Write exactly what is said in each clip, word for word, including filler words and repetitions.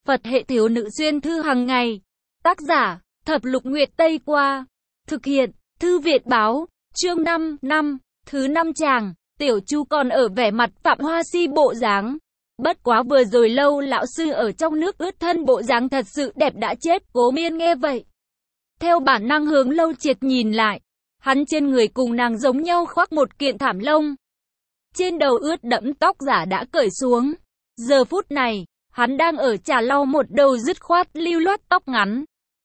Phật hệ thiếu nữ xuyên thư hàng ngày. Tác giả, Thập Lục Nguyệt Tây Qua. Thực hiện, Thư viện báo, chương năm, năm, thứ năm chàng, Tiểu Chu còn ở vẻ mặt Phạm Hoa Si bộ dáng. Bất quá vừa rồi Lâu lão sư ở trong nước ướt thân bộ dáng thật sự đẹp đã chết. Cố Miên nghe vậy, theo bản năng hướng Lâu Triệt nhìn lại. Hắn trên người cùng nàng giống nhau khoác một kiện thảm lông. Trên đầu ướt đẫm tóc giả đã cởi xuống. Giờ phút này, hắn đang ở chà lau một đầu dứt khoát lưu loát tóc ngắn.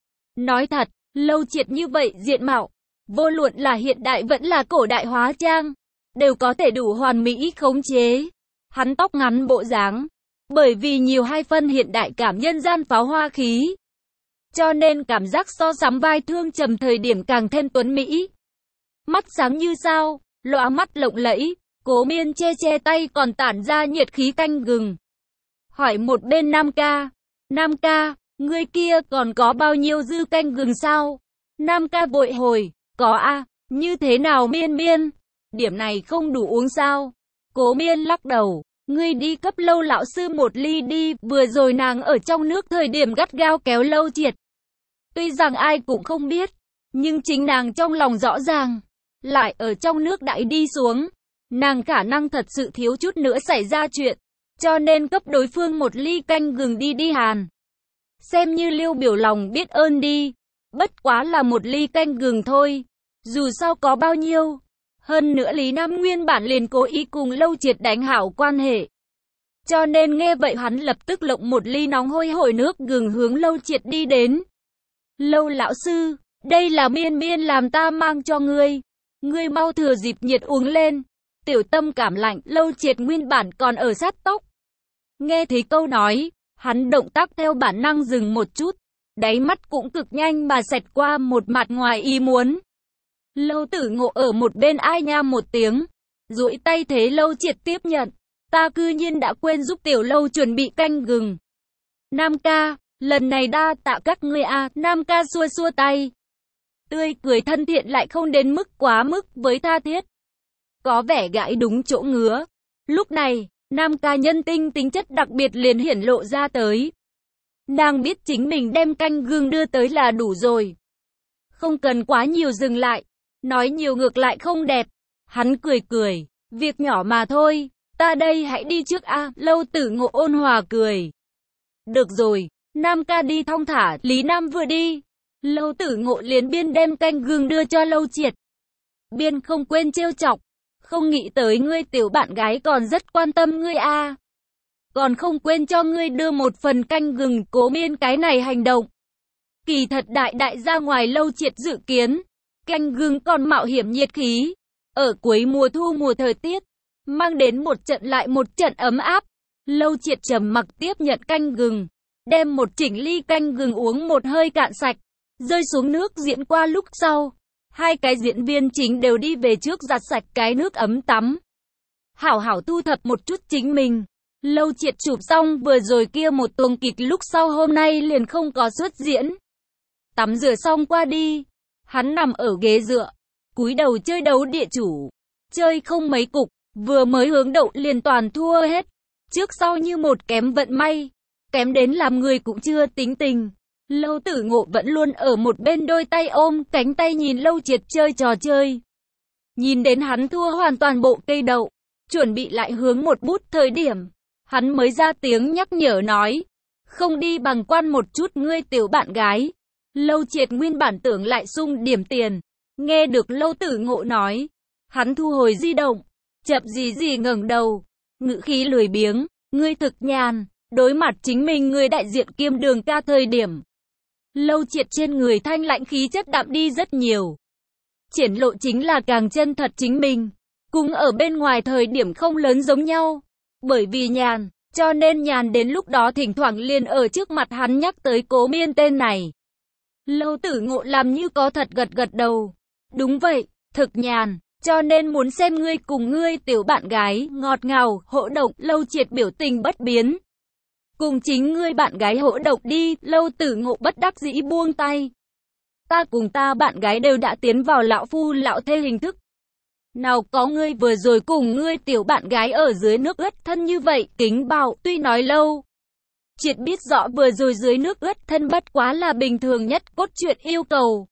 Nói thật, Lâu Triệt như vậy diện mạo, vô luận là hiện đại vẫn là cổ đại hóa trang, đều có thể đủ hoàn mỹ khống chế. Hắn tóc ngắn bộ dáng, bởi vì nhiều hai phân hiện đại cảm nhân gian pháo hoa khí, cho nên cảm giác so sánh vai Thương Trầm thời điểm càng thêm tuấn mỹ. Mắt sáng như sao, lóa mắt lộng lẫy. Cố Miên che che tay còn tản ra nhiệt khí canh gừng. Hỏi một bên Nam ca, Nam ca, ngươi kia còn có bao nhiêu dư canh gừng sao? Nam ca vội hồi, có a, như thế nào Miên Miên? Điểm này không đủ uống sao? Cố Miên lắc đầu, ngươi đi cấp Lâu lão sư một ly đi, vừa rồi nàng ở trong nước thời điểm gắt gao kéo Lâu Triệt. Tuy rằng ai cũng không biết, nhưng chính nàng trong lòng rõ ràng, lại ở trong nước đại đi xuống. Nàng khả năng thật sự thiếu chút nữa xảy ra chuyện, cho nên cấp đối phương một ly canh gừng đi đi hàn. Xem như Liêu biểu lòng biết ơn đi, bất quá là một ly canh gừng thôi, dù sao có bao nhiêu. Hơn nữa Lý Nam nguyên bản liền cố ý cùng Lâu Triệt đánh hảo quan hệ. Cho nên nghe vậy hắn lập tức lộng một ly nóng hôi hổi nước gừng hướng Lâu Triệt đi đến. Lâu lão sư, đây là Miên Miên làm ta mang cho ngươi, ngươi mau thừa dịp nhiệt uống lên. Tiểu tâm cảm lạnh, Lâu Triệt nguyên bản còn ở sát tóc. Nghe thấy câu nói, hắn động tác theo bản năng dừng một chút, đáy mắt cũng cực nhanh mà xẹt qua một mặt ngoài ý muốn. Lâu Tử Ngộ ở một bên ai nha một tiếng, duỗi tay thế Lâu Triệt tiếp nhận, ta cư nhiên đã quên giúp Tiểu Lâu chuẩn bị canh gừng. Nam ca, lần này đa tạ các ngươi a. Nam ca xua xua tay, tươi cười thân thiện lại không đến mức quá mức với tha thiết, có vẻ gãi đúng chỗ ngứa. Lúc này, Nam ca nhân tinh tính chất đặc biệt liền hiển lộ ra tới. Nàng biết chính mình đem canh gừng đưa tới là đủ rồi, không cần quá nhiều dừng lại, nói nhiều ngược lại không đẹp. Hắn cười cười, việc nhỏ mà thôi, ta đây hãy đi trước a. Lâu Tử Ngộ ôn hòa cười. Được rồi, Nam ca đi thong thả. Lý Nam vừa đi, Lâu Tử Ngộ liền biên đem canh gừng đưa cho Lâu Triệt, biên không quên trêu chọc. Không nghĩ tới ngươi tiểu bạn gái còn rất quan tâm ngươi a. Còn không quên cho ngươi đưa một phần canh gừng. Cố Miên cái này hành động, kỳ thật đại đại ra ngoài Lâu Triệt dự kiến. Canh gừng còn mạo hiểm nhiệt khí, ở cuối mùa thu mùa thời tiết, mang đến một trận lại một trận ấm áp. Lâu Triệt trầm mặc tiếp nhận canh gừng, đem một chỉnh ly canh gừng uống một hơi cạn sạch, rơi xuống nước diễn qua lúc sau. Hai cái diễn viên chính đều đi về trước giặt sạch cái nước ấm tắm, hảo hảo thu thập một chút chính mình. Lâu Triệt chụp xong vừa rồi kia một tuồng kịch lúc sau hôm nay liền không có xuất diễn. Tắm rửa xong qua đi, hắn nằm ở ghế dựa, cúi đầu chơi đấu địa chủ, chơi không mấy cục, vừa mới hướng đậu liền toàn thua hết, trước sau như một kém vận may, kém đến làm người cũng chưa tính tình. Lâu Tử Ngộ vẫn luôn ở một bên đôi tay ôm cánh tay nhìn Lâu Triệt chơi trò chơi. Nhìn đến hắn thua hoàn toàn bộ cây đậu, chuẩn bị lại hướng một bút thời điểm, hắn mới ra tiếng nhắc nhở nói, không đi bằng quan một chút ngươi tiểu bạn gái. Lâu Triệt nguyên bản tưởng lại sung điểm tiền, nghe được Lâu Tử Ngộ nói, hắn thu hồi di động, chậm gì gì ngẩng đầu, ngữ khí lười biếng, ngươi thực nhàn, đối mặt chính mình người đại diện kiêm Đường ca thời điểm. Lâu Triệt trên người thanh lạnh khí chất đạm đi rất nhiều, triển lộ chính là càng chân thật chính mình, cùng ở bên ngoài thời điểm không lớn giống nhau. Bởi vì nhàn, cho nên nhàn đến lúc đó thỉnh thoảng liền ở trước mặt hắn nhắc tới Cố Miên tên này. Lâu Tử Ngộ làm như có thật gật gật đầu, đúng vậy, thực nhàn, cho nên muốn xem ngươi cùng ngươi tiểu bạn gái ngọt ngào hỗ động. Lâu Triệt biểu tình bất biến, cùng chính ngươi bạn gái hỗ động đi. Lâu Tử Ngộ bất đắc dĩ buông tay, ta cùng ta bạn gái đều đã tiến vào lão phu lão thê hình thức, nào có ngươi vừa rồi cùng ngươi tiểu bạn gái ở dưới nước ướt thân như vậy. Kính Bảo tuy nói Lâu Triệt biết rõ vừa rồi dưới nước ướt thân bất quá là bình thường nhất cốt truyện yêu cầu.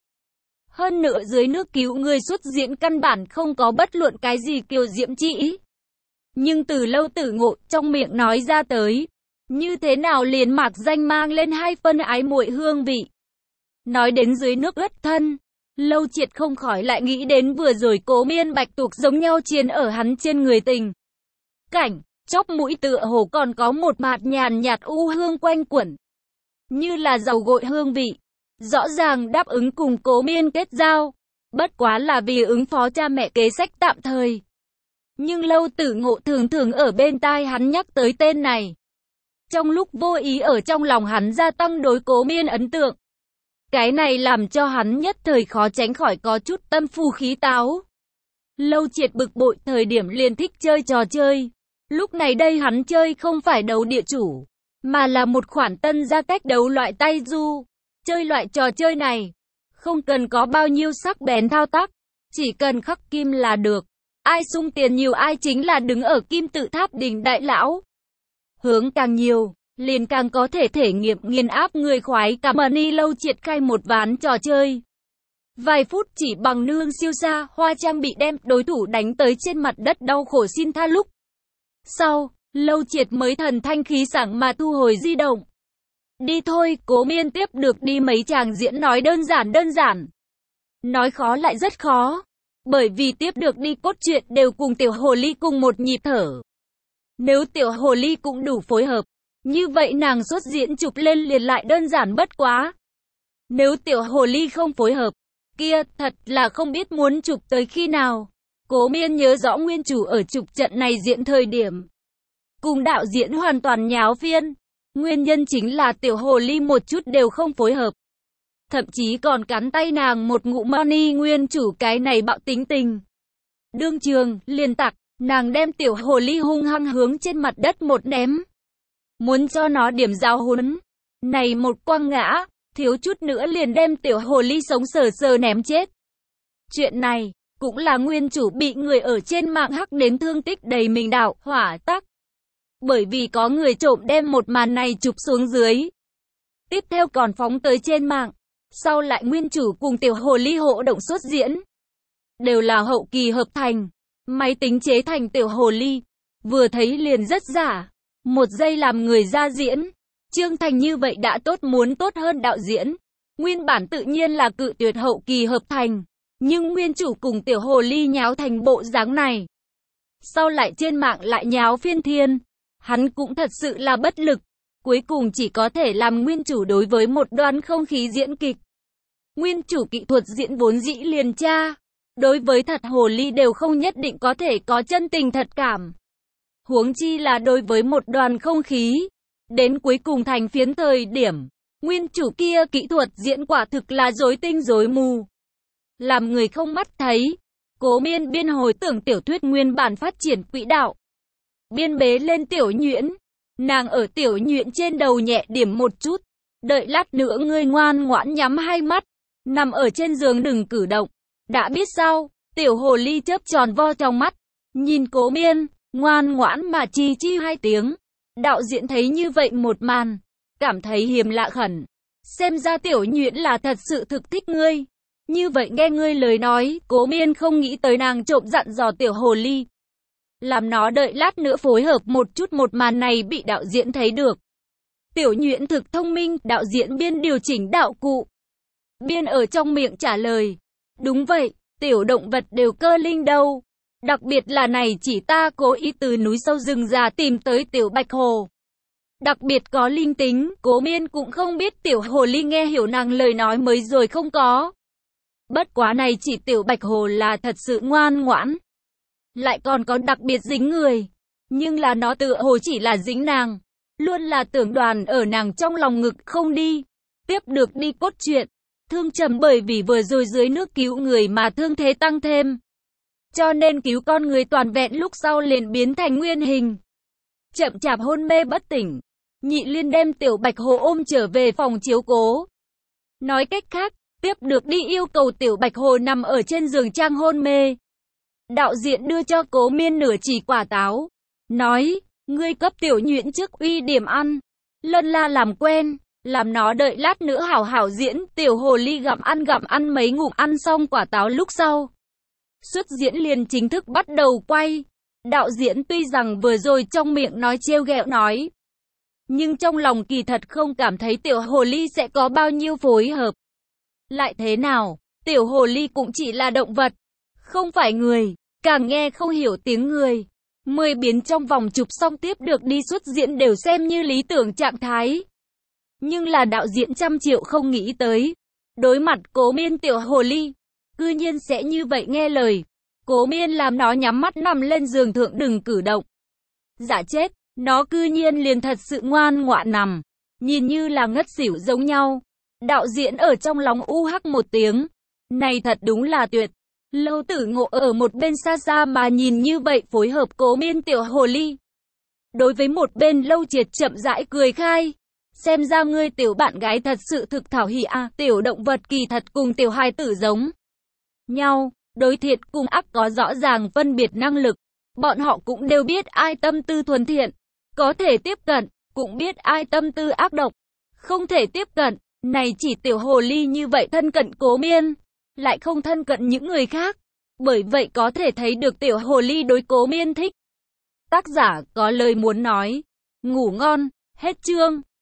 Hơn nữa dưới nước cứu người xuất diễn căn bản không có bất luận cái gì kiều diễm chỉ. Nhưng từ Lâu Tử Ngộ trong miệng nói ra tới, như thế nào liền mạc danh mang lên hai phân ái muội hương vị. Nói đến dưới nước ướt thân, Lâu Triệt không khỏi lại nghĩ đến vừa rồi Cố Miên Bạch Tuộc giống nhau chiến ở hắn trên người tình. Cảnh, chóp mũi tựa hồ còn có một mạt nhàn nhạt u hương quanh quẩn, như là dầu gội hương vị. Rõ ràng đáp ứng cùng Cố Miên kết giao, bất quá là vì ứng phó cha mẹ kế sách tạm thời. Nhưng Lâu Tử Ngộ thường thường ở bên tai hắn nhắc tới tên này. Trong lúc vô ý ở trong lòng hắn gia tăng đối Cố Miên ấn tượng. Cái này làm cho hắn nhất thời khó tránh khỏi có chút tâm phù khí táo. Lâu Triệt bực bội thời điểm liền thích chơi trò chơi. Lúc này đây hắn chơi không phải đấu địa chủ, mà là một khoản tân gia cách đấu loại tay du. Chơi loại trò chơi này, không cần có bao nhiêu sắc bén thao tác, chỉ cần khắc kim là được. Ai sung tiền nhiều ai chính là đứng ở kim tự tháp đỉnh đại lão. Hướng càng nhiều, liền càng có thể thể nghiệm nghiền áp người khoái cả money. Lâu Triệt khai một ván trò chơi. Vài phút chỉ bằng nương siêu xa, hoa trang bị đem đối thủ đánh tới trên mặt đất đau khổ xin tha lúc. Sau, Lâu Triệt mới thần thanh khí sảng mà thu hồi di động. Đi thôi, Cố Miên tiếp được đi mấy chàng diễn nói đơn giản đơn giản. Nói khó lại rất khó. Bởi vì tiếp được đi cốt truyện đều cùng tiểu hồ ly cùng một nhịp thở. Nếu tiểu hồ ly cũng đủ phối hợp, như vậy nàng xuất diễn chụp lên liền lại đơn giản bất quá. Nếu tiểu hồ ly không phối hợp, kia thật là không biết muốn chụp tới khi nào. Cố Miên nhớ rõ nguyên chủ ở chụp trận này diễn thời điểm, cùng đạo diễn hoàn toàn nháo phiên. Nguyên nhân chính là tiểu hồ ly một chút đều không phối hợp. Thậm chí còn cắn tay nàng một ngụm money. Nguyên chủ cái này bạo tính tình. Đương trường, liền tặc, nàng đem tiểu hồ ly hung hăng hướng trên mặt đất một ném. Muốn cho nó điểm giáo huấn. Này một quăng ngã, thiếu chút nữa liền đem tiểu hồ ly sống sờ sờ ném chết. Chuyện này, cũng là nguyên chủ bị người ở trên mạng hắc đến thương tích đầy mình đạo, hỏa tắc. Bởi vì có người trộm đem một màn này chụp xuống dưới. Tiếp theo còn phóng tới trên mạng. Sau lại nguyên chủ cùng tiểu hồ ly hộ động xuất diễn. Đều là hậu kỳ hợp thành. Máy tính chế thành tiểu hồ ly. Vừa thấy liền rất giả. Một giây làm người ra diễn. Trương Thành như vậy đã tốt muốn tốt hơn đạo diễn. Nguyên bản tự nhiên là cự tuyệt hậu kỳ hợp thành. Nhưng nguyên chủ cùng tiểu hồ ly nháo thành bộ dáng này. Sau lại trên mạng lại nháo phiên thiên. Hắn cũng thật sự là bất lực. Cuối cùng chỉ có thể làm nguyên chủ đối với một đoạn không khí diễn kịch. Nguyên chủ kỹ thuật diễn vốn dĩ liền tra. Đối với thật hồ ly đều không nhất định có thể có chân tình thật cảm. Huống chi là đối với một đoàn không khí. Đến cuối cùng thành phiến thời điểm. Nguyên chủ kia kỹ thuật diễn quả thực là rối tinh rối mù. Làm người không mắt thấy. Cố Miên biên hồi tưởng tiểu thuyết nguyên bản phát triển quỹ đạo. Biên bế lên tiểu nhuyễn. Nàng ở tiểu nhuyễn trên đầu nhẹ điểm một chút. Đợi lát nữa ngươi ngoan ngoãn nhắm hai mắt. Nằm ở trên giường đừng cử động. Đã biết sao? Tiểu hồ ly chớp tròn vo trong mắt. Nhìn Cố Miên, ngoan ngoãn mà chi chi hai tiếng. Đạo diễn thấy như vậy một màn. Cảm thấy hiếm lạ khẩn. Xem ra tiểu nhuyễn là thật sự thực thích ngươi. Như vậy nghe ngươi lời nói, Cố Miên không nghĩ tới nàng trộm dặn dò tiểu hồ ly. Làm nó đợi lát nữa phối hợp một chút một màn này bị đạo diễn thấy được. Tiểu nhuyễn thực thông minh, đạo diễn biên điều chỉnh đạo cụ. Biên ở trong miệng trả lời. Đúng vậy, tiểu động vật đều cơ linh đâu. Đặc biệt là này chỉ ta cố ý từ núi sâu rừng già tìm tới tiểu bạch hồ. Đặc biệt có linh tính, Cố Miên cũng không biết tiểu hồ ly nghe hiểu nàng lời nói mới rồi không có. Bất quá này chỉ tiểu bạch hồ là thật sự ngoan ngoãn. Lại còn có đặc biệt dính người. Nhưng là nó tự hồ chỉ là dính nàng. Luôn là tưởng đoàn ở nàng trong lòng ngực không đi. Tiếp được đi cốt truyện. Thương trầm bởi vì vừa rồi dưới nước cứu người mà thương thế tăng thêm. Cho nên cứu con người toàn vẹn lúc sau liền biến thành nguyên hình. Chậm chạp hôn mê bất tỉnh. Nhị Liên đem tiểu bạch hồ ôm trở về phòng chiếu cố. Nói cách khác, tiếp được đi yêu cầu tiểu bạch hồ nằm ở trên giường trang hôn mê. Đạo diễn đưa cho Cố Miên nửa chỉ quả táo. Nói, ngươi cấp tiểu nhuyễn trước uy điểm ăn. lân la làm quen, làm nó đợi lát nữa hảo hảo diễn. Tiểu hồ ly gặm ăn gặm ăn mấy ngụm ăn xong quả táo lúc sau. Xuất diễn liền chính thức bắt đầu quay. Đạo diễn tuy rằng vừa rồi trong miệng nói trêu ghẹo nói, nhưng trong lòng kỳ thật không cảm thấy tiểu hồ ly sẽ có bao nhiêu phối hợp. Lại thế nào, tiểu hồ ly cũng chỉ là động vật, không phải người, càng nghe không hiểu tiếng người. Mười biến trong vòng chụp xong tiếp được đi xuất diễn đều xem như lý tưởng trạng thái. Nhưng là đạo diễn trăm triệu không nghĩ tới. Đối mặt Cố Miên tiểu hồ ly, cư nhiên sẽ như vậy nghe lời. Cố Miên làm nó nhắm mắt nằm lên giường thượng đừng cử động. Dạ chết, nó cư nhiên liền thật sự ngoan ngoãn nằm, nhìn như là ngất xỉu giống nhau. Đạo diễn ở trong lòng u hắc một tiếng. Này thật đúng là tuyệt. Lâu Tử Ngộ ở một bên xa xa mà nhìn như vậy phối hợp Cố Miên tiểu hồ ly. Đối với một bên Lâu Triệt chậm rãi cười khai. Xem ra ngươi tiểu bạn gái thật sự thực thảo hỉ à, tiểu động vật kỳ thật cùng tiểu hài tử giống nhau, đối thiện cùng ác có rõ ràng phân biệt năng lực. Bọn họ cũng đều biết ai tâm tư thuần thiện, có thể tiếp cận, cũng biết ai tâm tư ác độc, không thể tiếp cận. Này chỉ tiểu hồ ly như vậy thân cận Cố Miên, lại không thân cận những người khác. Bởi vậy có thể thấy được tiểu hồ ly đối Cố Miên thích. Tác giả có lời muốn nói. Ngủ ngon, hết chương.